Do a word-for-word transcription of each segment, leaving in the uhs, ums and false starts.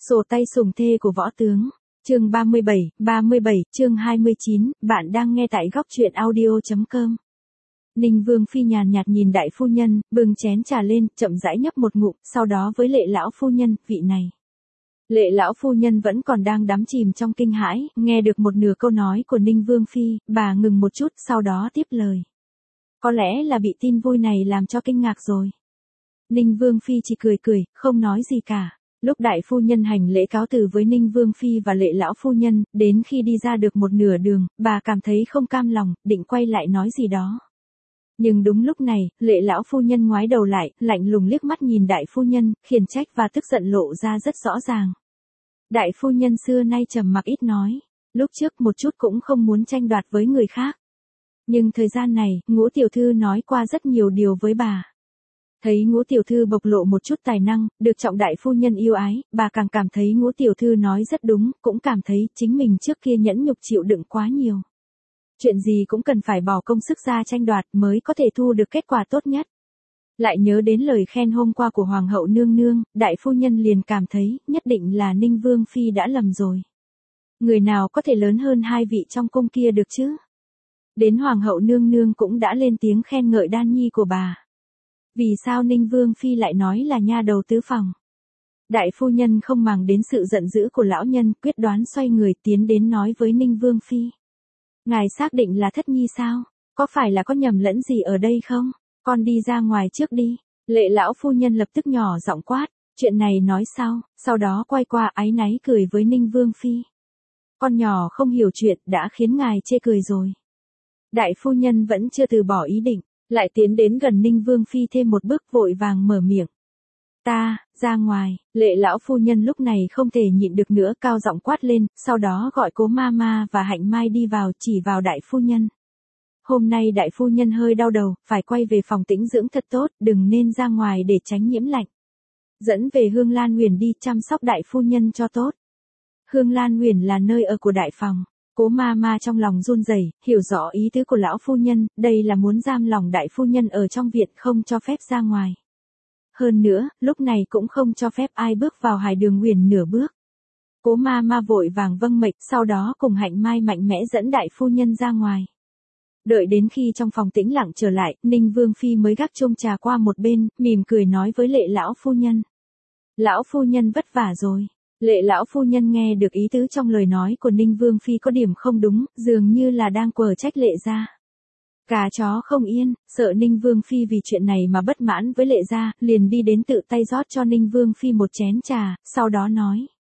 Sổ tay sủng thê của võ tướng. Chương ba mươi bảy, ba mươi bảy, chương hai mươi chín, bạn đang nghe tại góc truyện audio chấm com. Ninh Vương Phi nhàn nhạt nhìn đại phu nhân, bưng chén trà lên, chậm rãi nhấp một ngụm, sau đó với Lệ lão phu nhân, vị này. Lệ lão phu nhân vẫn còn đang đắm chìm trong kinh hãi, nghe được một nửa câu nói của Ninh Vương Phi, bà ngừng một chút, sau đó tiếp lời. Có lẽ là bị tin vui này làm cho kinh ngạc rồi. Ninh Vương Phi chỉ cười cười, không nói gì cả. Lúc đại phu nhân hành lễ cáo từ với Ninh Vương Phi và Lệ lão phu nhân, đến khi đi ra được một nửa đường, bà cảm thấy không cam lòng, định quay lại nói gì đó. Nhưng đúng lúc này, Lệ lão phu nhân ngoái đầu lại, lạnh lùng liếc mắt nhìn đại phu nhân, khiển trách và tức giận lộ ra rất rõ ràng. Đại phu nhân xưa nay trầm mặc ít nói, lúc trước một chút cũng không muốn tranh đoạt với người khác. Nhưng thời gian này, Ngũ tiểu thư nói qua rất nhiều điều với bà. Thấy Ngũ tiểu thư bộc lộ một chút tài năng, được trọng đại phu nhân yêu ái, bà càng cảm thấy Ngũ tiểu thư nói rất đúng, cũng cảm thấy chính mình trước kia nhẫn nhục chịu đựng quá nhiều. Chuyện gì cũng cần phải bỏ công sức ra tranh đoạt mới có thể thu được kết quả tốt nhất. Lại nhớ đến lời khen hôm qua của Hoàng hậu nương nương, đại phu nhân liền cảm thấy, nhất định là Ninh Vương Phi đã lầm rồi. Người nào có thể lớn hơn hai vị trong cung kia được chứ? Đến Hoàng hậu nương nương cũng đã lên tiếng khen ngợi đan nhi của bà. Vì sao Ninh Vương Phi lại nói là nha đầu tứ phòng? Đại phu nhân không màng đến sự giận dữ của lão nhân, quyết đoán xoay người tiến đến nói với Ninh Vương Phi. Ngài xác định là thất nhi sao? Có phải là có nhầm lẫn gì ở đây không? Con đi ra ngoài trước đi. Lệ lão phu nhân lập tức nhỏ giọng quát, chuyện này nói sau, sau đó quay qua áy náy cười với Ninh Vương Phi. Con nhỏ không hiểu chuyện đã khiến ngài chê cười rồi. Đại phu nhân vẫn chưa từ bỏ ý định, lại tiến đến gần Ninh Vương Phi thêm một bước vội vàng mở miệng. Ta, ra ngoài, Lệ lão phu nhân lúc này không thể nhịn được nữa cao giọng quát lên, sau đó gọi Cố Mama và Hạnh Mai đi vào chỉ vào đại phu nhân. Hôm nay đại phu nhân hơi đau đầu, phải quay về phòng tĩnh dưỡng thật tốt, đừng nên ra ngoài để tránh nhiễm lạnh. Dẫn về Hương Lan Huyền đi chăm sóc đại phu nhân cho tốt. Hương Lan Huyền là nơi ở của đại phòng. Cố Mama trong lòng run rẩy, hiểu rõ ý tứ của lão phu nhân, đây là muốn giam lòng đại phu nhân ở trong viện không cho phép ra ngoài. Hơn nữa, lúc này cũng không cho phép ai bước vào Hải Đường Huyền nửa bước. Cố Mama vội vàng vâng mệnh, sau đó cùng Hạnh Mai mạnh mẽ dẫn đại phu nhân ra ngoài. Đợi đến khi trong phòng tĩnh lặng trở lại, Ninh Vương Phi mới gác chung trà qua một bên, mỉm cười nói với Lệ lão phu nhân. Lão phu nhân vất vả rồi. Lệ lão phu nhân nghe được ý tứ trong lời nói của Ninh Vương Phi có điểm không đúng, dường như là đang quở trách Lệ gia. Gà chó không yên, sợ Ninh Vương Phi vì chuyện này mà bất mãn với Lệ gia, liền đi đến tự tay rót cho Ninh Vương Phi một chén trà, sau đó nói.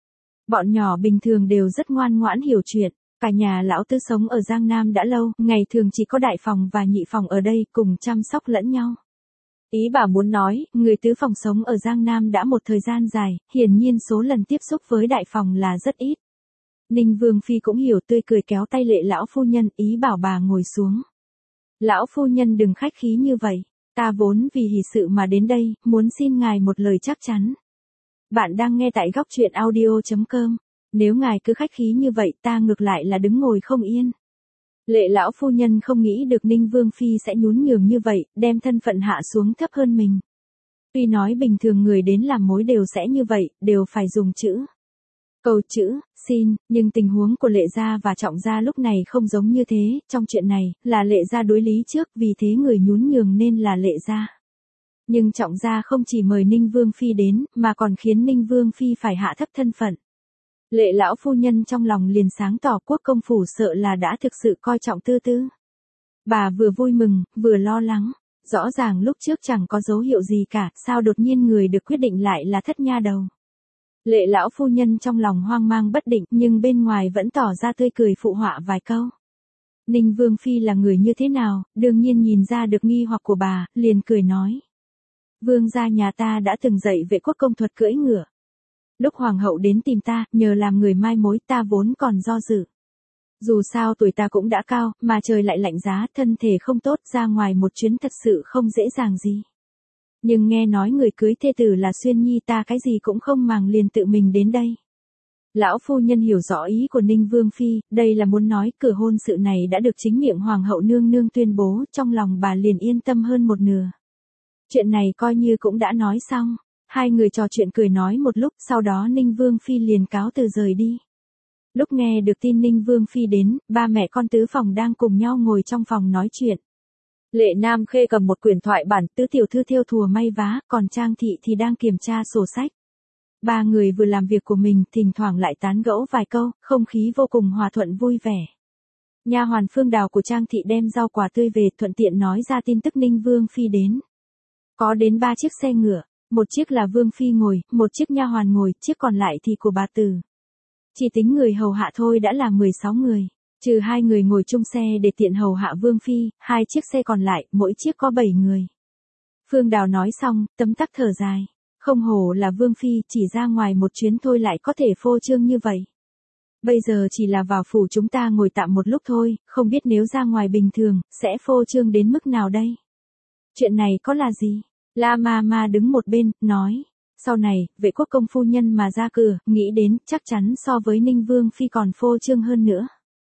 Bọn nhỏ bình thường đều rất ngoan ngoãn hiểu chuyện, cả nhà lão tứ sống ở Giang Nam đã lâu, ngày thường chỉ có đại phòng và nhị phòng ở đây cùng chăm sóc lẫn nhau. Ý bà muốn nói, người tứ phòng sống ở Giang Nam đã một thời gian dài, hiển nhiên số lần tiếp xúc với đại phòng là rất ít. Ninh Vương Phi cũng hiểu, tươi cười kéo tay Lệ lão phu nhân, ý bảo bà ngồi xuống. Lão phu nhân đừng khách khí như vậy, ta vốn vì hỷ sự mà đến đây, muốn xin ngài một lời chắc chắn. Bạn đang nghe tại góc truyện audio chấm com, nếu ngài cứ khách khí như vậy ta ngược lại là đứng ngồi không yên. Lệ lão phu nhân không nghĩ được Ninh Vương Phi sẽ nhún nhường như vậy, đem thân phận hạ xuống thấp hơn mình. Tuy nói bình thường người đến làm mối đều sẽ như vậy, đều phải dùng chữ cầu chữ, xin, nhưng tình huống của Lệ gia và Trọng gia lúc này không giống như thế, trong chuyện này, là Lệ gia đối lý trước, vì thế người nhún nhường nên là Lệ gia. Nhưng Trọng gia không chỉ mời Ninh Vương Phi đến, mà còn khiến Ninh Vương Phi phải hạ thấp thân phận. Lệ lão phu nhân trong lòng liền sáng tỏ Quốc công phủ sợ là đã thực sự coi trọng Tư Tư. Bà vừa vui mừng, vừa lo lắng, rõ ràng lúc trước chẳng có dấu hiệu gì cả, sao đột nhiên người được quyết định lại là thất nha đầu. Lệ lão phu nhân trong lòng hoang mang bất định, nhưng bên ngoài vẫn tỏ ra tươi cười phụ họa vài câu. Ninh Vương Phi là người như thế nào, đương nhiên nhìn ra được nghi hoặc của bà, liền cười nói. Vương gia nhà ta đã từng dạy vệ quốc công thuật cưỡi ngựa. Lúc hoàng hậu đến tìm ta, nhờ làm người mai mối, ta vốn còn do dự. Dù sao tuổi ta cũng đã cao, mà trời lại lạnh giá, thân thể không tốt, ra ngoài một chuyến thật sự không dễ dàng gì. Nhưng nghe nói người cưới thê tử là Xuyên Nhi, ta cái gì cũng không màng liền tự mình đến đây. Lão phu nhân hiểu rõ ý của Ninh Vương Phi, đây là muốn nói cửa hôn sự này đã được chính miệng hoàng hậu nương nương tuyên bố, trong lòng bà liền yên tâm hơn một nửa. Chuyện này coi như cũng đã nói xong. Hai người trò chuyện cười nói một lúc, sau đó Ninh Vương Phi liền cáo từ rời đi. Lúc nghe được tin Ninh Vương Phi đến, ba mẹ con tứ phòng đang cùng nhau ngồi trong phòng nói chuyện. Lệ Nam Khê cầm một quyển thoại bản, tứ tiểu thư thêu thùa may vá, còn Trang Thị thì đang kiểm tra sổ sách. Ba người vừa làm việc của mình, thỉnh thoảng lại tán gẫu vài câu, không khí vô cùng hòa thuận vui vẻ. Nha hoàn Phương Đào của Trang Thị đem rau quả tươi về, thuận tiện nói ra tin tức Ninh Vương Phi đến. Có đến ba chiếc xe ngựa, một chiếc là Vương Phi ngồi, một chiếc nha hoàn ngồi, chiếc còn lại thì của bà Tử. Chỉ tính người hầu hạ thôi đã là mười sáu người, trừ hai người ngồi chung xe để tiện hầu hạ Vương Phi, hai chiếc xe còn lại, mỗi chiếc có bảy người. Phương Đào nói xong, tấm tắc thở dài. Không hổ là Vương Phi, chỉ ra ngoài một chuyến thôi lại có thể phô trương như vậy. Bây giờ chỉ là vào phủ chúng ta ngồi tạm một lúc thôi, không biết nếu ra ngoài bình thường, sẽ phô trương đến mức nào đây? Chuyện này có là gì? La Ma Ma đứng một bên, nói. Sau này, Vệ Quốc công phu nhân mà ra cửa, nghĩ đến, chắc chắn so với Ninh Vương Phi còn phô trương hơn nữa.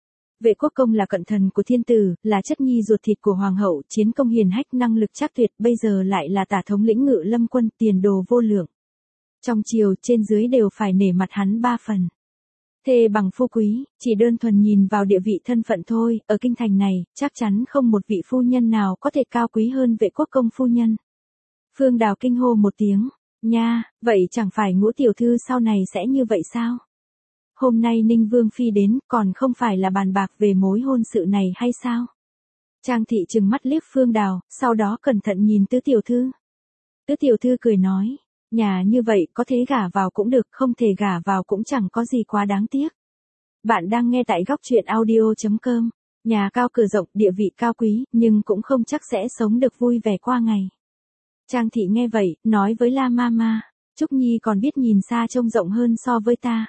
Vệ Quốc công là cận thần của thiên tử, là chất nhi ruột thịt của hoàng hậu, chiến công hiền hách, năng lực trác tuyệt, bây giờ lại là tả thống lĩnh Ngự Lâm quân, tiền đồ vô lượng. Trong triều, trên dưới đều phải nể mặt hắn ba phần. Thê bằng phu quý, chỉ đơn thuần nhìn vào địa vị thân phận thôi, ở kinh thành này, chắc chắn không một vị phu nhân nào có thể cao quý hơn Vệ Quốc công phu nhân. Phương Đào kinh hô một tiếng, nha, vậy chẳng phải Ngũ tiểu thư sau này sẽ như vậy sao? Hôm nay Ninh Vương Phi đến, còn không phải là bàn bạc về mối hôn sự này hay sao? Trang Thị trừng mắt liếc Phương Đào, sau đó cẩn thận nhìn Tứ tiểu thư. Tứ tiểu thư cười nói, nhà như vậy có thể gả vào cũng được, không thể gả vào cũng chẳng có gì quá đáng tiếc. Bạn đang nghe tại góc truyện audio chấm com, nhà cao cửa rộng, địa vị cao quý, nhưng cũng không chắc sẽ sống được vui vẻ qua ngày. Trang Thị nghe vậy, nói với La Ma Ma, Trúc Nhi còn biết nhìn xa trông rộng hơn so với ta.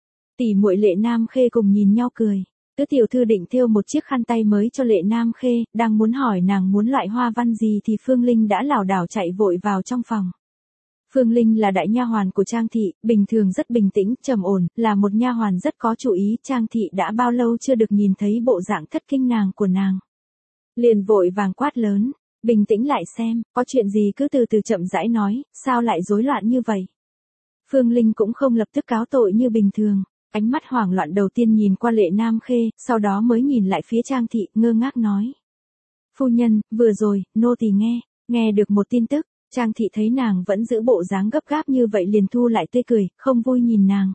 Tỷ muội Lệ Nam Khê cùng nhìn nhau cười. Tứ tiểu thư định thêu một chiếc khăn tay mới cho Lệ Nam Khê, đang muốn hỏi nàng muốn loại hoa văn gì thì Phương Linh đã lảo đảo chạy vội vào trong phòng. Phương Linh là đại nha hoàn của Trang Thị, bình thường rất bình tĩnh, trầm ổn, là một nha hoàn rất có chủ ý. Trang Thị đã bao lâu chưa được nhìn thấy bộ dạng thất kinh nàng của nàng. Liền vội vàng quát lớn, bình tĩnh lại xem, có chuyện gì cứ từ từ chậm rãi nói, sao lại rối loạn như vậy. Phương Linh cũng không lập tức cáo tội như bình thường. Ánh mắt hoảng loạn đầu tiên nhìn qua Lệ Nam Khê, sau đó mới nhìn lại phía Trang Thị, ngơ ngác nói. Phu nhân, vừa rồi, nô tỳ nghe, nghe được một tin tức. Trang Thị thấy nàng vẫn giữ bộ dáng gấp gáp như vậy liền thu lại tươi cười, không vui nhìn nàng.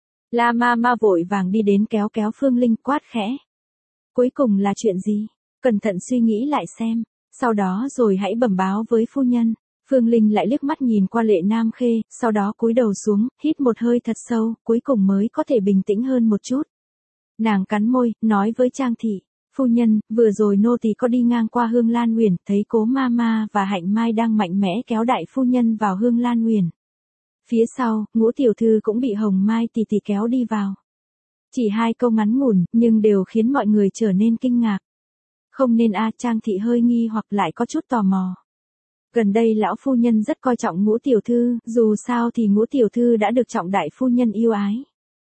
La Ma Ma vội vàng đi đến kéo kéo Phương Linh, quát khẽ. Cuối cùng là chuyện gì? Cẩn thận suy nghĩ lại xem, sau đó rồi hãy bẩm báo với phu nhân. Phương Linh lại liếc mắt nhìn qua Lệ Nam Khê, sau đó cúi đầu xuống, hít một hơi thật sâu, cuối cùng mới có thể bình tĩnh hơn một chút. Nàng cắn môi, nói với Trang Thị, phu nhân, vừa rồi nô tỳ có đi ngang qua Hương Lan Huyền, thấy Cố Ma Ma và Hạnh Mai đang mạnh mẽ kéo đại phu nhân vào Hương Lan Huyền. Phía sau, Ngũ tiểu thư cũng bị Hồng Mai tỷ tỷ kéo đi vào. Chỉ hai câu ngắn ngủn, nhưng đều khiến mọi người trở nên kinh ngạc. Không nên a, Trang Thị hơi nghi hoặc lại có chút tò mò. Gần đây lão phu nhân rất coi trọng Ngũ tiểu thư, dù sao thì Ngũ tiểu thư đã được trọng đại phu nhân yêu ái.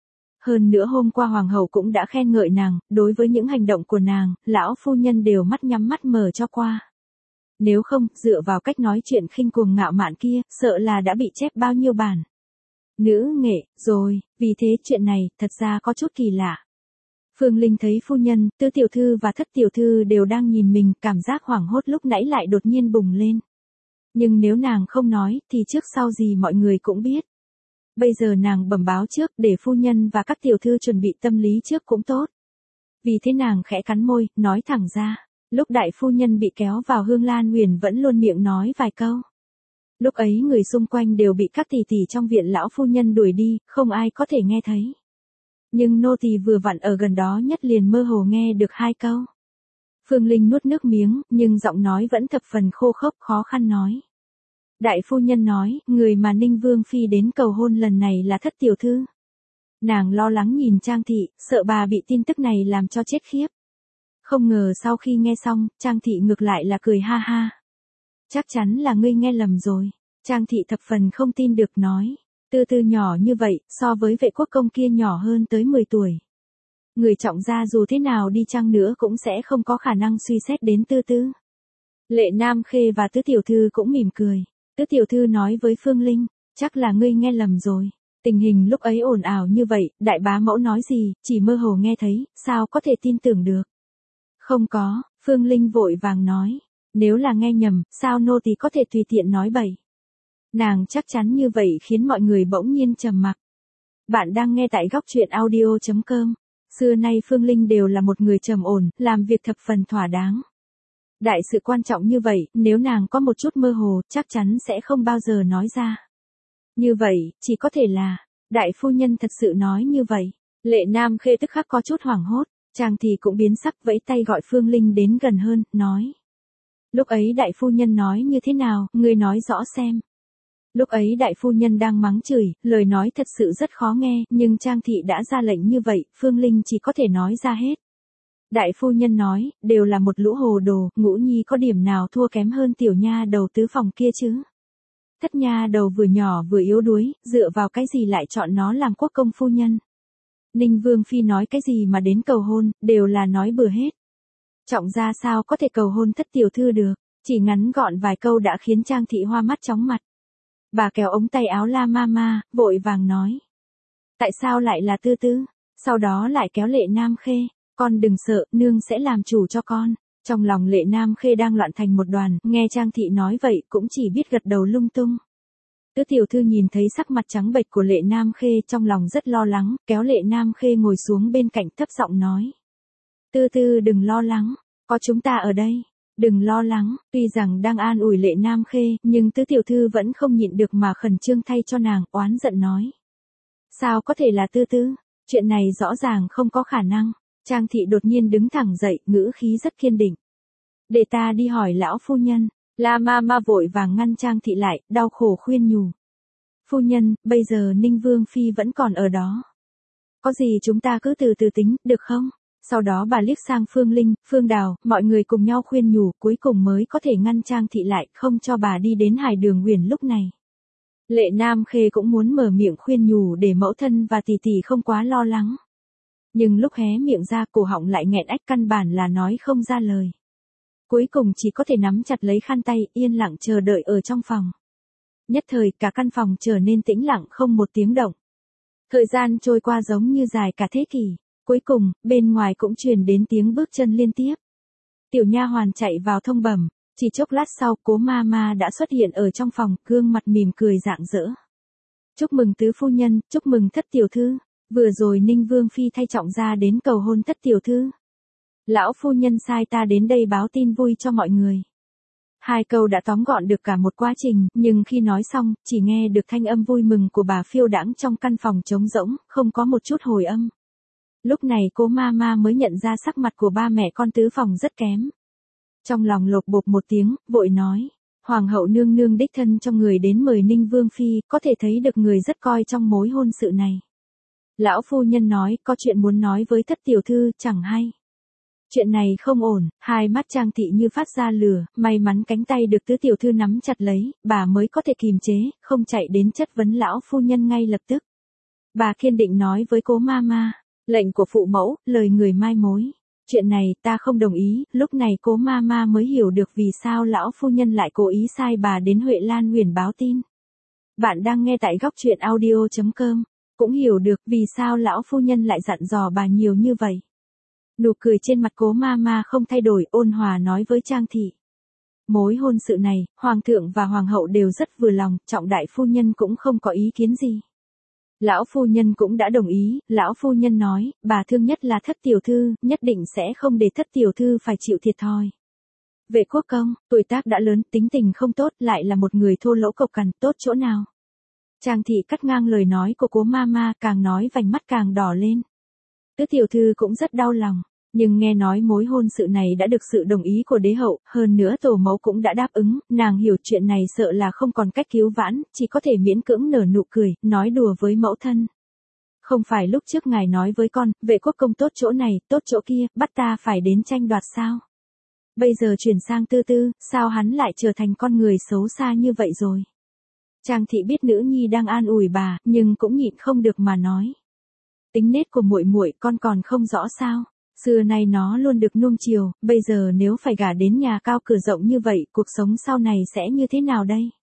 Hơn nữa hôm qua hoàng hậu cũng đã khen ngợi nàng, đối với những hành động của nàng, lão phu nhân đều mắt nhắm mắt mở cho qua. Nếu không, dựa vào cách nói chuyện khinh cuồng ngạo mạn kia, sợ là đã bị chép bao nhiêu bản. Nữ nghệ, rồi, vì thế chuyện này, thật ra có chút kỳ lạ. Phương Linh thấy phu nhân, Tứ tiểu thư và Thất tiểu thư đều đang nhìn mình, cảm giác hoảng hốt lúc nãy lại đột nhiên bùng lên. Nhưng nếu nàng không nói, thì trước sau gì mọi người cũng biết. Bây giờ nàng bẩm báo trước, để phu nhân và các tiểu thư chuẩn bị tâm lý trước cũng tốt. Vì thế nàng khẽ cắn môi, nói thẳng ra. Lúc đại phu nhân bị kéo vào Hương Lan Huyền vẫn luôn miệng nói vài câu. Lúc ấy người xung quanh đều bị các tỷ tỷ trong viện lão phu nhân đuổi đi, không ai có thể nghe thấy. Nhưng nô tỳ vừa vặn ở gần đó nhất liền mơ hồ nghe được hai câu. Phương Linh nuốt nước miếng, nhưng giọng nói vẫn thập phần khô khốc khó khăn nói. Đại phu nhân nói, người mà Ninh Vương Phi đến cầu hôn lần này là Thất tiểu thư. Nàng lo lắng nhìn Trang Thị, sợ bà bị tin tức này làm cho chết khiếp. Không ngờ sau khi nghe xong, Trang Thị ngược lại là cười ha ha. Chắc chắn là ngươi nghe lầm rồi. Trang Thị thập phần không tin được nói. Tư tư nhỏ như vậy, so với Vệ Quốc công kia nhỏ hơn tới mười tuổi. Người trọng gia dù thế nào đi chăng nữa cũng sẽ không có khả năng suy xét đến tư tư. Lệ Nam Khê và Tứ tiểu thư cũng mỉm cười. Tứ tiểu thư nói với Phương Linh, Chắc là ngươi nghe lầm rồi. Tình hình lúc ấy ồn ào như vậy, đại bá mẫu nói gì, chỉ mơ hồ nghe thấy, sao có thể tin tưởng được. Không có, Phương Linh vội vàng nói. Nếu là nghe nhầm, sao nô tỳ có thể tùy tiện nói bậy. Nàng chắc chắn như vậy khiến mọi người bỗng nhiên trầm mặc. Bạn đang nghe tại góc truyện audio.com. Xưa nay Phương Linh đều là một người trầm ổn, làm việc thập phần thỏa đáng. Đại sự quan trọng như vậy, nếu nàng có một chút mơ hồ, chắc chắn sẽ không bao giờ nói ra. Như vậy, chỉ có thể là, đại phu nhân thật sự nói như vậy. Lệ Nam Khê tức khắc có chút hoảng hốt, chàng thì cũng biến sắc vẫy tay gọi Phương Linh đến gần hơn, nói. Lúc ấy đại phu nhân nói như thế nào, ngươi nói rõ xem. Lúc ấy đại phu nhân đang mắng chửi, lời nói thật sự rất khó nghe, nhưng Trang thị đã ra lệnh như vậy, Phương Linh chỉ có thể nói ra hết. Đại phu nhân nói, đều là một lũ hồ đồ, Ngũ Nhi có điểm nào thua kém hơn tiểu nha đầu tứ phòng kia chứ. Thất nha đầu vừa nhỏ vừa yếu đuối, dựa vào cái gì lại chọn nó làm quốc công phu nhân. Ninh Vương Phi nói cái gì mà đến cầu hôn, đều là nói bừa hết. Trọng gia sao có thể cầu hôn thất tiểu thư được, chỉ ngắn gọn vài câu đã khiến Trang thị hoa mắt chóng mặt. Bà kéo ống tay áo La Mama, vội vàng nói. Tại sao lại là Tư Tư? Sau đó lại kéo Lệ Nam Khê, con đừng sợ, nương sẽ làm chủ cho con. Trong lòng Lệ Nam Khê đang loạn thành một đoàn, nghe Trang thị nói vậy cũng chỉ biết gật đầu lung tung. Tứ tiểu thư nhìn thấy sắc mặt trắng bệch của Lệ Nam Khê trong lòng rất lo lắng, kéo Lệ Nam Khê ngồi xuống bên cạnh thấp giọng nói. Tư Tư đừng lo lắng, có chúng ta ở đây. Đừng lo lắng, tuy rằng đang an ủi Lệ Nam Khê, nhưng tứ tiểu thư vẫn không nhịn được mà khẩn trương thay cho nàng, oán giận nói. Sao có thể là Tư Tư? Chuyện này rõ ràng không có khả năng. Trang thị đột nhiên đứng thẳng dậy, ngữ khí rất kiên định. Để ta đi hỏi lão phu nhân. La Mama vội vàng ngăn Trang thị lại, đau khổ khuyên nhủ. Phu nhân, bây giờ Ninh Vương Phi vẫn còn ở đó. Có gì chúng ta cứ từ từ tính, được không? Sau đó bà liếc sang Phương Linh, Phương Đào, mọi người cùng nhau khuyên nhủ, cuối cùng mới có thể ngăn Trang thị lại, không cho bà đi đến Hải Đường Huyền lúc này. Lệ Nam Khê cũng muốn mở miệng khuyên nhủ để mẫu thân và tỷ tỷ không quá lo lắng. Nhưng lúc hé miệng ra cổ họng lại nghẹn ách, căn bản là nói không ra lời. Cuối cùng chỉ có thể nắm chặt lấy khăn tay, yên lặng chờ đợi ở trong phòng. Nhất thời cả căn phòng trở nên tĩnh lặng không một tiếng động. Thời gian trôi qua giống như dài cả thế kỷ. Cuối cùng, bên ngoài cũng truyền đến tiếng bước chân liên tiếp. Tiểu nha hoàn chạy vào thông bẩm, chỉ chốc lát sau Cố Mama đã xuất hiện ở trong phòng, gương mặt mỉm cười rạng rỡ. Chúc mừng tứ phu nhân, chúc mừng thất tiểu thư. Vừa rồi Ninh Vương Phi thay Trọng gia đến cầu hôn thất tiểu thư. Lão phu nhân sai ta đến đây báo tin vui cho mọi người. Hai câu đã tóm gọn được cả một quá trình, nhưng khi nói xong, chỉ nghe được thanh âm vui mừng của bà phiêu đãng trong căn phòng trống rỗng, không có một chút hồi âm. Lúc này Cố Mama mới nhận ra sắc mặt của ba mẹ con tứ phòng rất kém. Trong lòng lột bột một tiếng, vội nói. Hoàng hậu nương nương đích thân trong người đến mời Ninh Vương Phi, có thể thấy được người rất coi trong mối hôn sự này. Lão phu nhân nói, có chuyện muốn nói với thất tiểu thư, chẳng hay. Chuyện này không ổn, hai mắt Trang thị như phát ra lửa, may mắn cánh tay được tứ tiểu thư nắm chặt lấy, bà mới có thể kìm chế, không chạy đến chất vấn lão phu nhân ngay lập tức. Bà kiên định nói với Cố Mama. Lệnh của phụ mẫu, lời người mai mối. Chuyện này ta không đồng ý, lúc này Cố Mama mới hiểu được vì sao lão phu nhân lại cố ý sai bà đến Huệ Lan Huyền báo tin. Bạn đang nghe tại góc truyện audio.com, cũng hiểu được vì sao lão phu nhân lại dặn dò bà nhiều như vậy. Nụ cười trên mặt Cố Mama không thay đổi, ôn hòa nói với Trang thị. Mối hôn sự này, Hoàng thượng và Hoàng hậu đều rất vừa lòng, Trọng đại phu nhân cũng không có ý kiến gì. Lão phu nhân cũng đã đồng ý, lão phu nhân nói, bà thương nhất là thất tiểu thư, nhất định sẽ không để thất tiểu thư phải chịu thiệt thòi. Vệ quốc công, tuổi tác đã lớn, tính tình không tốt, lại là một người thô lỗ cộc cằn, tốt chỗ nào. Trang thị cắt ngang lời nói của Cố Mama, càng nói vành mắt càng đỏ lên. Tứ tiểu thư cũng rất đau lòng, nhưng nghe nói mối hôn sự này đã được sự đồng ý của đế hậu, hơn nữa tổ mẫu cũng đã đáp ứng, nàng hiểu chuyện này sợ là không còn cách cứu vãn, chỉ có thể miễn cưỡng nở nụ cười, nói đùa với mẫu thân. Không phải lúc trước ngài nói với con, vệ quốc công tốt chỗ này, tốt chỗ kia, bắt ta phải đến tranh đoạt sao? Bây giờ chuyển sang Tư Tư, sao hắn lại trở thành con người xấu xa như vậy rồi? Trang thị biết nữ nhi đang an ủi bà, nhưng cũng nhịn không được mà nói. Tính nết của muội muội con còn không rõ sao? Xưa nay nó luôn được nuông chiều, bây giờ nếu phải gả đến nhà cao cửa rộng như vậy, cuộc sống sau này sẽ như thế nào đây?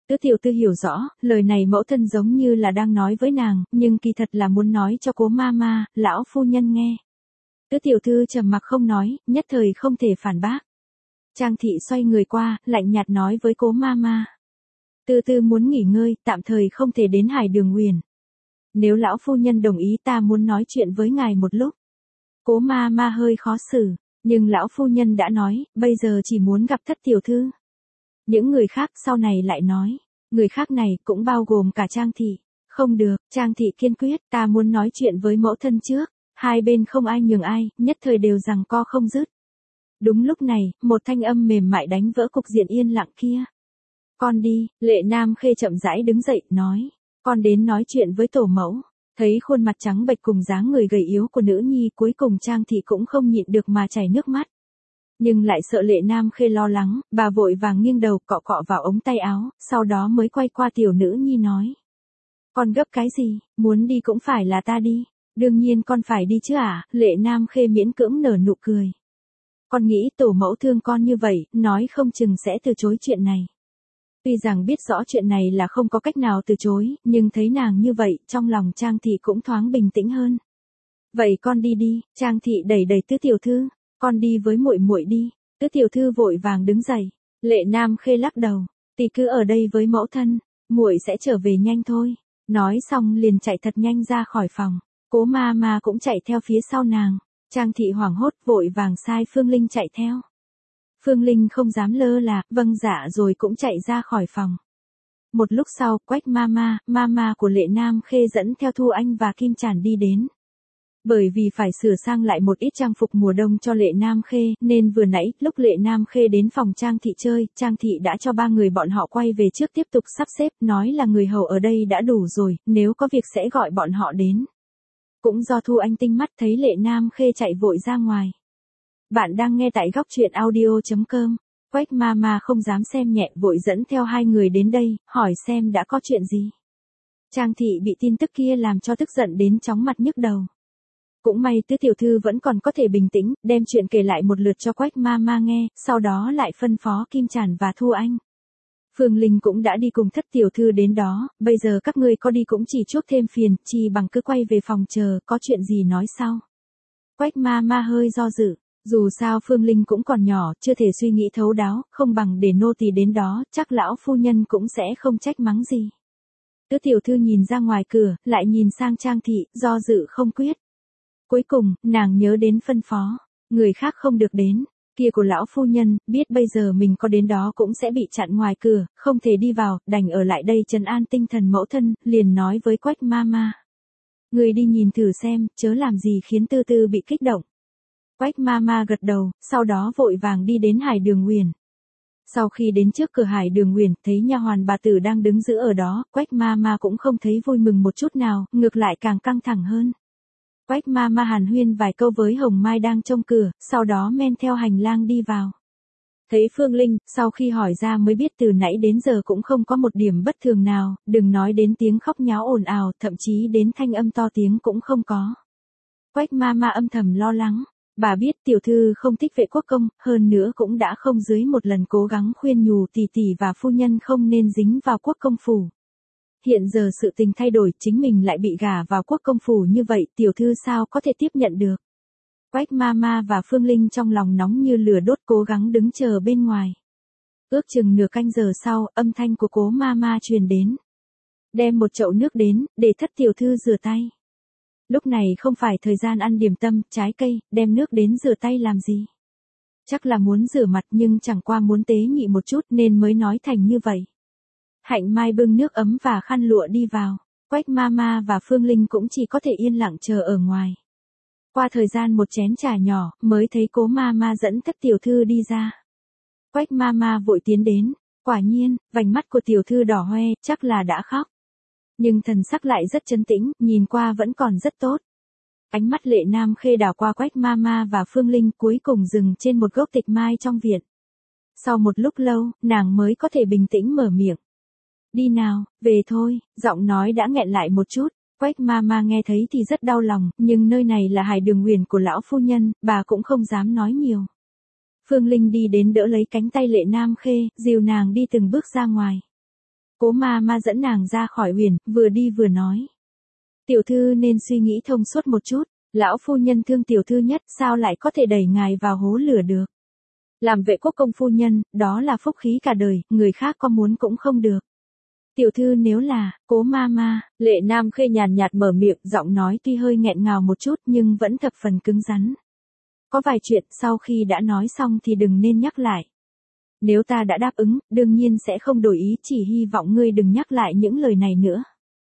Tứ tiểu thư hiểu rõ, lời này mẫu thân giống như là đang nói với nàng, nhưng kỳ thật là muốn nói cho cố mama, lão phu nhân nghe. Tứ tiểu thư trầm mặc không nói, nhất thời không thể phản bác. Trang thị xoay người qua, lạnh nhạt nói với cố mama. Tư tư muốn nghỉ ngơi, tạm thời không thể đến Hải Đường Huyền. Nếu lão phu nhân đồng ý ta muốn nói chuyện với ngài một lúc. Cố mama hơi khó xử, nhưng lão phu nhân đã nói, bây giờ chỉ muốn gặp thất tiểu thư. Những người khác sau này lại nói, người khác này cũng bao gồm cả Trang thị. Không được, Trang thị kiên quyết, ta muốn nói chuyện với mẫu thân trước. Hai bên không ai nhường ai, nhất thời đều giằng co không dứt. Đúng lúc này, một thanh âm mềm mại đánh vỡ cục diện yên lặng kia. Con đi, Lệ Nam Khê chậm rãi đứng dậy, nói. Con đến nói chuyện với tổ mẫu. Thấy khuôn mặt trắng bệch cùng dáng người gầy yếu của nữ nhi, cuối cùng Trang thị cũng không nhịn được mà chảy nước mắt. Nhưng lại sợ Lệ Nam Khê lo lắng, bà vội vàng nghiêng đầu cọ cọ vào ống tay áo, sau đó mới quay qua tiểu nữ nhi nói. Con gấp cái gì, muốn đi cũng phải là ta đi. Đương nhiên con phải đi chứ à, Lệ Nam Khê miễn cưỡng nở nụ cười. Con nghĩ tổ mẫu thương con như vậy, nói không chừng sẽ từ chối chuyện này. Tuy rằng biết rõ chuyện này là không có cách nào từ chối, nhưng thấy nàng như vậy, trong lòng Trang thị cũng thoáng bình tĩnh hơn. Vậy con đi đi, Trang thị đẩy đẩy Tứ tiểu thư, con đi với muội muội đi. Tứ tiểu thư vội vàng đứng dậy, Lệ Nam Khê lắc đầu, tỷ cứ ở đây với mẫu thân, muội sẽ trở về nhanh thôi. Nói xong liền chạy thật nhanh ra khỏi phòng. Cố ma ma cũng chạy theo phía sau nàng. Trang thị hoảng hốt vội vàng sai Phương Linh chạy theo. Phương Linh không dám lơ là, vâng dạ rồi cũng chạy ra khỏi phòng. Một lúc sau, Quách Mama, Mama của Lệ Nam Khê dẫn theo Thu Anh và Kim Trản đi đến. Bởi vì phải sửa sang lại một ít trang phục mùa đông cho Lệ Nam Khê, nên vừa nãy, lúc Lệ Nam Khê đến phòng Trang thị chơi, Trang thị đã cho ba người bọn họ quay về trước tiếp tục sắp xếp, nói là người hầu ở đây đã đủ rồi, nếu có việc sẽ gọi bọn họ đến. Cũng do Thu Anh tinh mắt thấy Lệ Nam Khê chạy vội ra ngoài. Bạn đang nghe tại góc truyện audio chấm com. Quách Mama không dám xem nhẹ vội dẫn theo hai người đến đây, hỏi xem đã có chuyện gì. Trang thị bị tin tức kia làm cho tức giận đến chóng mặt nhức đầu. Cũng may Tứ tiểu thư vẫn còn có thể bình tĩnh, đem chuyện kể lại một lượt cho Quách Mama nghe, sau đó lại phân phó Kim Trản và Thu Anh. Phương Linh cũng đã đi cùng thất tiểu thư đến đó, bây giờ các ngươi có đi cũng chỉ chuốc thêm phiền, chi bằng cứ quay về phòng chờ, có chuyện gì nói sau. Quách Mama hơi do dự, dù sao Phương Linh cũng còn nhỏ, chưa thể suy nghĩ thấu đáo, không bằng để nô tỳ đến đó, chắc lão phu nhân cũng sẽ không trách mắng gì. Tứ tiểu thư nhìn ra ngoài cửa, lại nhìn sang Trang thị, do dự không quyết. Cuối cùng, nàng nhớ đến phân phó, người khác không được đến. Kia của lão phu nhân, biết bây giờ mình có đến đó cũng sẽ bị chặn ngoài cửa, không thể đi vào, đành ở lại đây trấn an tinh thần mẫu thân, liền nói với Quách Mama. Người đi nhìn thử xem, chớ làm gì khiến Tư Tư bị kích động. Quách Mama gật đầu, sau đó vội vàng đi đến Hải Đường Huyền. Sau khi đến trước cửa Hải Đường Huyền, thấy nha hoàn bà tử đang đứng giữ ở đó, Quách Mama cũng không thấy vui mừng một chút nào, ngược lại càng căng thẳng hơn. Quách Mama hàn huyên vài câu với Hồng Mai đang trông cửa, sau đó men theo hành lang đi vào. Thấy Phương Linh, sau khi hỏi ra mới biết từ nãy đến giờ cũng không có một điểm bất thường nào, đừng nói đến tiếng khóc nháo ồn ào, thậm chí đến thanh âm to tiếng cũng không có. Quách Mama âm thầm lo lắng, bà biết tiểu thư không thích Vệ Quốc công, hơn nữa cũng đã không dưới một lần cố gắng khuyên nhủ tỷ tỷ và phu nhân không nên dính vào Quốc công phủ. Hiện giờ sự tình thay đổi, chính mình lại bị gả vào Quốc công phủ như vậy, tiểu thư sao có thể tiếp nhận được. Quách Mama và Phương Linh trong lòng nóng như lửa đốt cố gắng đứng chờ bên ngoài. Ước chừng nửa canh giờ sau, âm thanh của cố Mama truyền đến. Đem một chậu nước đến, để thất tiểu thư rửa tay. Lúc này không phải thời gian ăn điểm tâm, trái cây, đem nước đến rửa tay làm gì. Chắc là muốn rửa mặt nhưng chẳng qua muốn tế nhị một chút nên mới nói thành như vậy. Hạnh Mai bưng nước ấm và khăn lụa đi vào. Quách Mama và Phương Linh cũng chỉ có thể yên lặng chờ ở ngoài. Qua thời gian một chén trà nhỏ, mới thấy cố Mama dẫn thất tiểu thư đi ra. Quách Mama vội tiến đến, quả nhiên, vành mắt của tiểu thư đỏ hoe, chắc là đã khóc. Nhưng thần sắc lại rất trấn tĩnh, nhìn qua vẫn còn rất tốt. Ánh mắt Lệ Nam Khê đảo qua Quách Mama và Phương Linh cuối cùng dừng trên một gốc tịch mai trong viện. Sau một lúc lâu, nàng mới có thể bình tĩnh mở miệng. Đi nào, về thôi, giọng nói đã nghẹn lại một chút. Quách Mama nghe thấy thì rất đau lòng, nhưng nơi này là Hải Đường Huyền của lão phu nhân, bà cũng không dám nói nhiều. Phương Linh đi đến đỡ lấy cánh tay Lệ Nam Khê, dìu nàng đi từng bước ra ngoài. Cố ma ma dẫn nàng ra khỏi huyền, vừa đi vừa nói. Tiểu thư nên suy nghĩ thông suốt một chút, lão phu nhân thương tiểu thư nhất, sao lại có thể đẩy ngài vào hố lửa được. Làm vệ quốc công phu nhân, đó là phúc khí cả đời, người khác có muốn cũng không được. Tiểu thư nếu là, Cố ma ma, Lệ Nam Khê nhàn nhạt mở miệng, giọng nói tuy hơi nghẹn ngào một chút nhưng vẫn thập phần cứng rắn. Có vài chuyện sau khi đã nói xong thì đừng nên nhắc lại. Nếu ta đã đáp ứng, đương nhiên sẽ không đổi ý, chỉ hy vọng ngươi đừng nhắc lại những lời này nữa.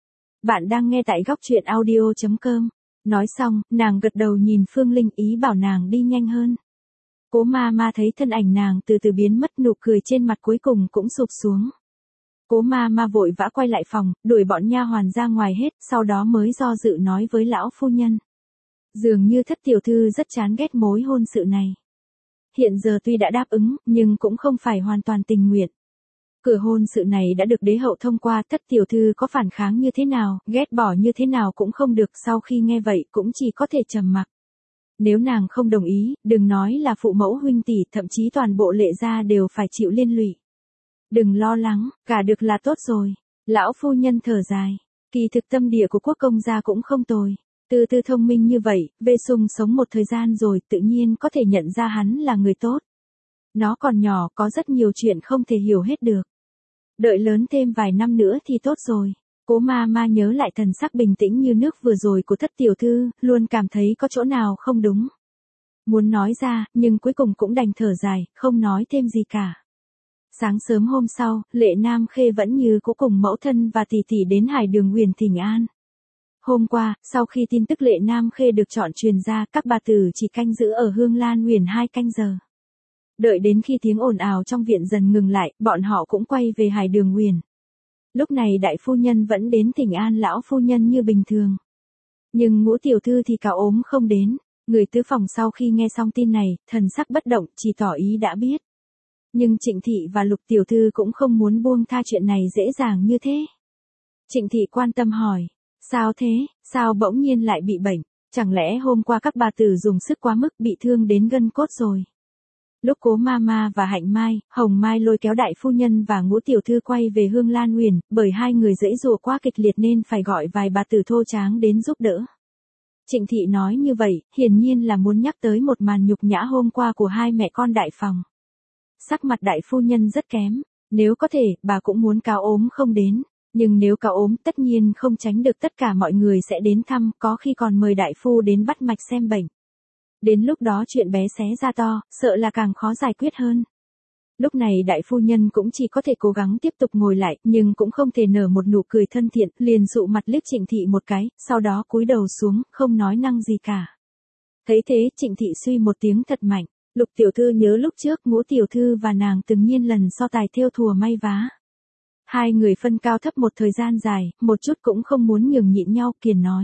Bạn đang nghe tại góc truyện audio chấm com. Nói xong, nàng gật đầu nhìn Phương Linh, ý bảo nàng đi nhanh hơn. Cố ma ma thấy thân ảnh nàng từ từ biến mất, nụ cười trên mặt cuối cùng cũng sụp xuống. Cố ma ma vội vã quay lại phòng, đuổi bọn nha hoàn ra ngoài hết, sau đó mới do dự nói với lão phu nhân. Dường như thất tiểu thư rất chán ghét mối hôn sự này. Hiện giờ tuy đã đáp ứng, nhưng cũng không phải hoàn toàn tình nguyện. Cửa hôn sự này đã được đế hậu thông qua, thất tiểu thư có phản kháng như thế nào, ghét bỏ như thế nào cũng không được, sau khi nghe vậy cũng chỉ có thể trầm mặc. Nếu nàng không đồng ý, đừng nói là phụ mẫu huynh tỷ, thậm chí toàn bộ Lệ gia đều phải chịu liên lụy. Đừng lo lắng, cả được là tốt rồi. Lão phu nhân thở dài. Kỳ thực tâm địa của quốc công gia cũng không tồi. Tư tư thông minh như vậy, Vê Sung sống một thời gian rồi, tự nhiên có thể nhận ra hắn là người tốt. Nó còn nhỏ, có rất nhiều chuyện không thể hiểu hết được. Đợi lớn thêm vài năm nữa thì tốt rồi. Cố ma ma nhớ lại thần sắc bình tĩnh như nước vừa rồi của thất tiểu thư, luôn cảm thấy có chỗ nào không đúng. Muốn nói ra, nhưng cuối cùng cũng đành thở dài, không nói thêm gì cả. Sáng sớm hôm sau, Lệ Nam Khê vẫn như cũ cùng mẫu thân và tỷ tỷ đến Hải Đường Huyền thỉnh an. Hôm qua, sau khi tin tức Lệ Nam Khê được chọn truyền ra, các bà tử chỉ canh giữ ở Hương Lan Huyền hai canh giờ. Đợi đến khi tiếng ồn ào trong viện dần ngừng lại, bọn họ cũng quay về Hải Đường Huyền. Lúc này đại phu nhân vẫn đến thỉnh an lão phu nhân như bình thường. Nhưng Ngũ tiểu thư thì cả ốm không đến. Người tứ phòng sau khi nghe xong tin này, thần sắc bất động, chỉ tỏ ý đã biết. Nhưng Trịnh thị và Lục tiểu thư cũng không muốn buông tha chuyện này dễ dàng như thế. Trịnh thị quan tâm hỏi, sao thế, sao bỗng nhiên lại bị bệnh, chẳng lẽ hôm qua các bà tử dùng sức quá mức bị thương đến gân cốt rồi. Lúc Cố ma ma và Hạnh Mai, Hồng Mai lôi kéo đại phu nhân và Ngũ tiểu thư quay về Hương Lan Huyền, bởi hai người giãy giụa quá kịch liệt nên phải gọi vài bà tử thô tráng đến giúp đỡ. Trịnh thị nói như vậy, hiển nhiên là muốn nhắc tới một màn nhục nhã hôm qua của hai mẹ con đại phòng. Sắc mặt đại phu nhân rất kém, nếu có thể, bà cũng muốn cáo ốm không đến, nhưng nếu cáo ốm tất nhiên không tránh được tất cả mọi người sẽ đến thăm, có khi còn mời đại phu đến bắt mạch xem bệnh. Đến lúc đó chuyện bé xé ra to, sợ là càng khó giải quyết hơn. Lúc này đại phu nhân cũng chỉ có thể cố gắng tiếp tục ngồi lại, nhưng cũng không thể nở một nụ cười thân thiện, liền dụ mặt liếc Trịnh thị một cái, sau đó cúi đầu xuống, không nói năng gì cả. Thấy thế, Trịnh thị suy một tiếng thật mạnh. Lục tiểu thư nhớ lúc trước Ngũ tiểu thư và nàng từng nhiên lần so tài thêu thùa may vá. Hai người phân cao thấp một thời gian dài, một chút cũng không muốn nhường nhịn nhau, kiền nói.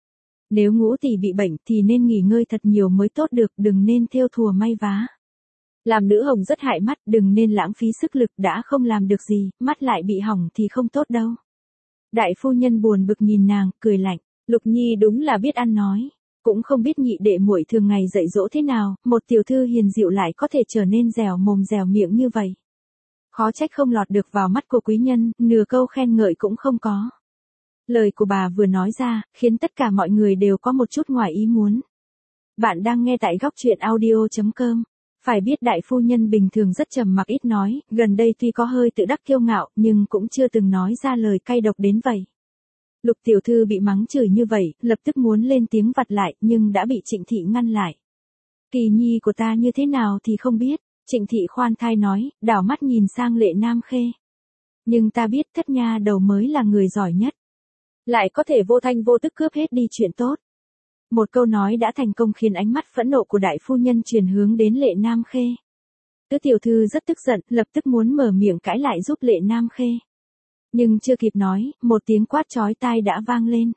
Nếu Ngũ tỷ bị bệnh thì nên nghỉ ngơi thật nhiều mới tốt được, đừng nên thêu thùa may vá. Làm nữ hồng rất hại mắt, đừng nên lãng phí sức lực, đã không làm được gì, mắt lại bị hỏng thì không tốt đâu. Đại phu nhân buồn bực nhìn nàng, cười lạnh, Lục nhi đúng là biết ăn nói. Cũng không biết nhị đệ muội thường ngày dạy dỗ thế nào, một tiểu thư hiền dịu lại có thể trở nên dẻo mồm dẻo miệng như vậy. Khó trách không lọt được vào mắt của quý nhân, nửa câu khen ngợi cũng không có. Lời của bà vừa nói ra, khiến tất cả mọi người đều có một chút ngoài ý muốn. Bạn đang nghe tại góc truyện audio chấm com. Phải biết đại phu nhân bình thường rất trầm mặc ít nói, gần đây tuy có hơi tự đắc kiêu ngạo, nhưng cũng chưa từng nói ra lời cay độc đến vậy. Lục tiểu thư bị mắng chửi như vậy, lập tức muốn lên tiếng vặt lại, nhưng đã bị Trịnh thị ngăn lại. Kỳ nhi của ta như thế nào thì không biết, Trịnh thị khoan thai nói, đảo mắt nhìn sang Lệ Nam Khê. Nhưng ta biết thất nha đầu mới là người giỏi nhất. Lại có thể vô thanh vô tức cướp hết đi chuyện tốt. Một câu nói đã thành công khiến ánh mắt phẫn nộ của đại phu nhân chuyển hướng đến Lệ Nam Khê. Tứ tiểu thư rất tức giận, lập tức muốn mở miệng cãi lại giúp Lệ Nam Khê. Nhưng chưa kịp nói, một tiếng quát chói tai đã vang lên.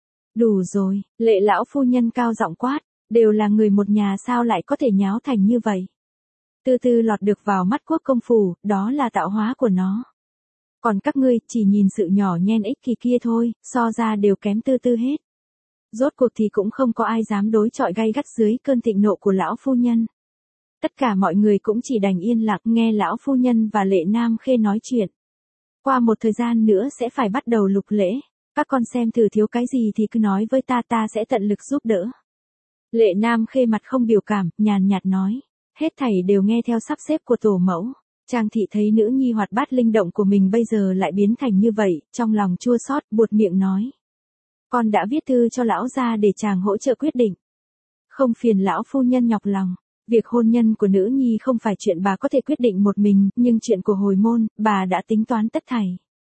Đủ rồi, Lệ lão phu nhân cao giọng quát, đều là người một nhà sao lại có thể nháo thành như vậy. Tư tư lọt được vào mắt quốc công phủ, đó là tạo hóa của nó. Còn các ngươi chỉ nhìn sự nhỏ nhen ích kỳ kia thôi, so ra đều kém tư tư hết. Rốt cuộc thì cũng không có ai dám đối chọi gay gắt dưới cơn thịnh nộ của lão phu nhân. Tất cả mọi người cũng chỉ đành yên lặng nghe lão phu nhân và Lệ Nam Khê nói chuyện. Qua một thời gian nữa sẽ phải bắt đầu lục lễ. Các con xem thử thiếu cái gì thì cứ nói với ta, ta sẽ tận lực giúp đỡ. Lệ Nam Khê mặt không biểu cảm, nhàn nhạt nói. Hết thảy đều nghe theo sắp xếp của tổ mẫu. Trang thị thấy nữ nhi hoạt bát linh động của mình bây giờ lại biến thành như vậy, trong lòng chua xót, buột miệng nói. Con đã viết thư cho lão gia để chàng hỗ trợ quyết định. Không phiền lão phu nhân nhọc lòng. Việc hôn nhân của nữ nhi không phải chuyện bà có thể quyết định một mình, nhưng chuyện của hồi môn, bà đã tính toán tất thảy.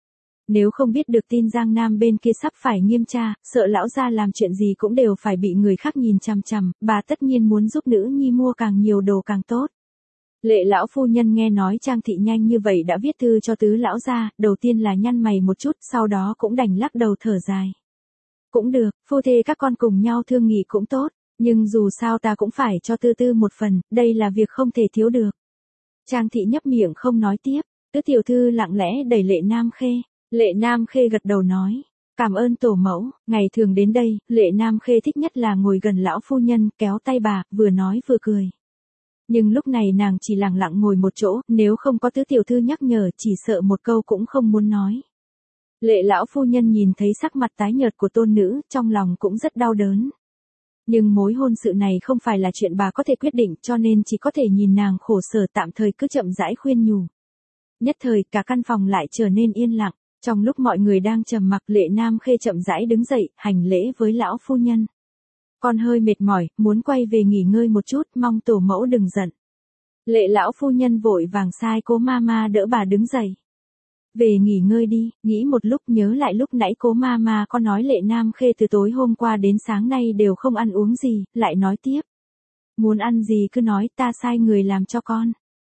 Nếu không biết được tin Giang Nam bên kia sắp phải nghiêm tra, sợ lão gia làm chuyện gì cũng đều phải bị người khác nhìn chằm chằm, bà tất nhiên muốn giúp nữ nhi mua càng nhiều đồ càng tốt. Lệ lão phu nhân nghe nói Trang thị nhanh như vậy đã viết thư cho tứ lão gia, đầu tiên là nhăn mày một chút, sau đó cũng đành lắc đầu thở dài. Cũng được, phu thê các con cùng nhau thương nghị cũng tốt, nhưng dù sao ta cũng phải cho tư tư một phần, đây là việc không thể thiếu được. Trang thị nhấp miệng không nói tiếp, tứ tiểu thư lặng lẽ đẩy Lệ Nam Khê. Lệ Nam Khê gật đầu nói, cảm ơn tổ mẫu, ngày thường đến đây, Lệ Nam Khê thích nhất là ngồi gần lão phu nhân, kéo tay bà, vừa nói vừa cười. Nhưng lúc này nàng chỉ lặng lặng ngồi một chỗ, nếu không có tứ tiểu thư nhắc nhở, chỉ sợ một câu cũng không muốn nói. Lệ lão phu nhân nhìn thấy sắc mặt tái nhợt của tôn nữ, trong lòng cũng rất đau đớn. Nhưng mối hôn sự này không phải là chuyện bà có thể quyết định, cho nên chỉ có thể nhìn nàng khổ sở, tạm thời cứ chậm rãi khuyên nhủ. Nhất thời cả căn phòng lại trở nên yên lặng. Trong lúc mọi người đang trầm mặc, Lệ Nam Khê chậm rãi đứng dậy, hành lễ với lão phu nhân. Con hơi mệt mỏi, muốn quay về nghỉ ngơi một chút, mong tổ mẫu đừng giận. Lệ lão phu nhân vội vàng sai Cố Mama đỡ bà đứng dậy. Về nghỉ ngơi đi, nghĩ một lúc nhớ lại lúc nãy Cố Mama có nói Lệ Nam Khê từ tối hôm qua đến sáng nay đều không ăn uống gì, lại nói tiếp. Muốn ăn gì cứ nói, ta sai người làm cho con.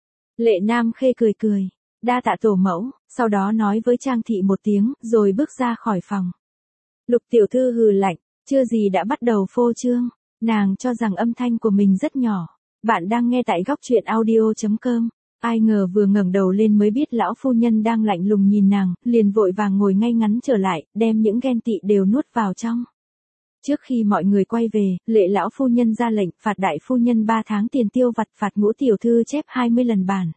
Lệ Nam Khê cười cười. Đa tạ tổ mẫu, sau đó nói với Trang thị một tiếng, rồi bước ra khỏi phòng. Lục tiểu thư hừ lạnh, chưa gì đã bắt đầu phô trương, nàng cho rằng âm thanh của mình rất nhỏ. Bạn đang nghe tại góc truyện audio chấm com, ai ngờ vừa ngẩng đầu lên mới biết lão phu nhân đang lạnh lùng nhìn nàng, liền vội vàng ngồi ngay ngắn trở lại, đem những ghen tị đều nuốt vào trong. Trước khi mọi người quay về, Lệ lão phu nhân ra lệnh, phạt đại phu nhân ba tháng tiền tiêu vặt, phạt Ngũ tiểu thư chép hai mươi lần bản.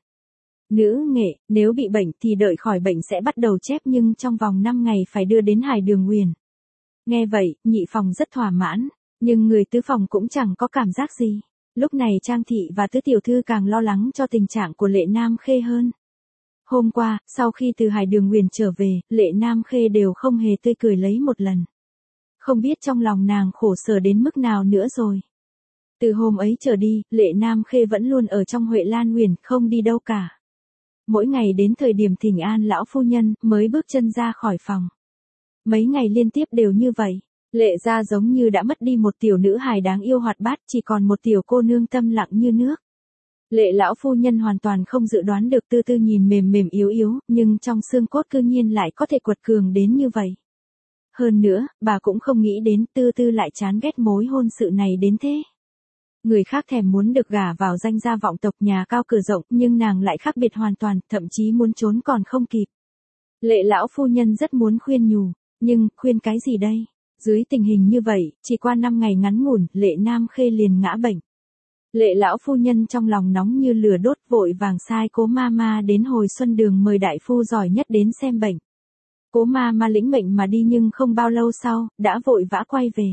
Nữ nghệ, nếu bị bệnh thì đợi khỏi bệnh sẽ bắt đầu chép, nhưng trong vòng năm ngày phải đưa đến Hải Đường Nguyền. Nghe vậy, nhị phòng rất thỏa mãn, nhưng người tứ phòng cũng chẳng có cảm giác gì. Lúc này Trang thị và tứ tiểu thư càng lo lắng cho tình trạng của Lệ Nam Khê hơn. Hôm qua, sau khi từ Hải Đường Nguyền trở về, Lệ Nam Khê đều không hề tươi cười lấy một lần. Không biết trong lòng nàng khổ sở đến mức nào nữa rồi. Từ hôm ấy trở đi, Lệ Nam Khê vẫn luôn ở trong Huệ Lan Nguyền, không đi đâu cả. Mỗi ngày đến thời điểm thỉnh an lão phu nhân, mới bước chân ra khỏi phòng. Mấy ngày liên tiếp đều như vậy, Lệ gia giống như đã mất đi một tiểu nữ hài đáng yêu hoạt bát, chỉ còn một tiểu cô nương tâm lặng như nước. Lệ lão phu nhân hoàn toàn không dự đoán được Tư Tư nhìn mềm mềm yếu yếu, nhưng trong xương cốt cư nhiên lại có thể quật cường đến như vậy. Hơn nữa, bà cũng không nghĩ đến Tư Tư lại chán ghét mối hôn sự này đến thế. Người khác thèm muốn được gả vào danh gia vọng tộc nhà cao cửa rộng, nhưng nàng lại khác biệt hoàn toàn, thậm chí muốn trốn còn không kịp. Lệ lão phu nhân rất muốn khuyên nhủ, nhưng khuyên cái gì đây? Dưới tình hình như vậy, chỉ qua năm ngày ngắn ngủn, Lệ Nam Khê liền ngã bệnh. Lệ lão phu nhân trong lòng nóng như lửa đốt, vội vàng sai Cố Mama đến Hồi Xuân Đường mời đại phu giỏi nhất đến xem bệnh. Cố Mama lĩnh mệnh mà đi, nhưng không bao lâu sau, đã vội vã quay về.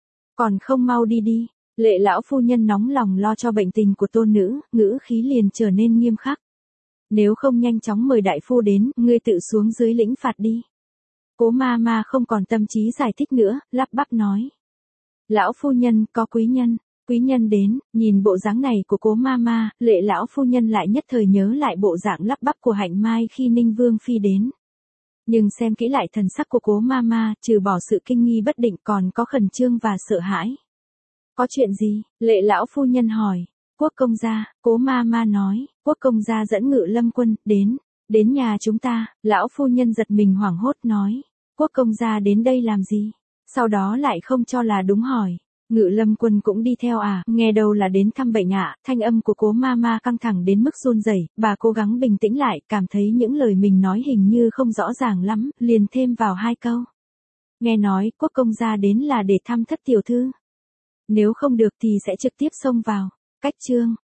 Còn không mau đi đi. Lệ lão phu nhân nóng lòng lo cho bệnh tình của tôn nữ, ngữ khí liền trở nên nghiêm khắc. Nếu không nhanh chóng mời đại phu đến, ngươi tự xuống dưới lĩnh phạt đi. Cố Mama không còn tâm trí giải thích nữa, lắp bắp nói. Lão phu nhân, có quý nhân, quý nhân đến, nhìn bộ dáng này của Cố Mama, Lệ lão phu nhân lại nhất thời nhớ lại bộ dạng lắp bắp của Hạnh Mai khi Ninh Vương phi đến. Nhưng xem kỹ lại thần sắc của Cố Mama, trừ bỏ sự kinh nghi bất định còn có khẩn trương và sợ hãi. Có chuyện gì? Lệ lão phu nhân hỏi. Quốc công gia, Cố Mama nói, quốc công gia dẫn Ngự Lâm quân đến, đến nhà chúng ta. Lão phu nhân giật mình hoảng hốt nói, quốc công gia đến đây làm gì? Sau đó lại không cho là đúng hỏi, Ngự Lâm quân cũng đi theo à? Nghe đâu là đến thăm bệnh ạ. À? Thanh âm của Cố Mama căng thẳng đến mức run rẩy, bà cố gắng bình tĩnh lại, cảm thấy những lời mình nói hình như không rõ ràng lắm, liền thêm vào hai câu. Nghe nói quốc công gia đến là để thăm thất tiểu thư. Nếu không được thì sẽ trực tiếp xông vào. Cách chương